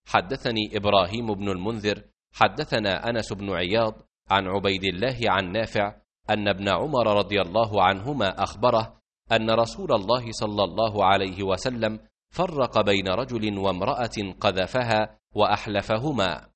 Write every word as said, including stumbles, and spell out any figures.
حدثني إبراهيم بن المنذر حدثنا أنس بن عياض عن عبيد الله عن نافع أن ابن عمر رضي الله عنهما أخبره أن رسول الله صلى الله عليه وسلم فرق بين رجل وامرأة قذفها وأحلفهما.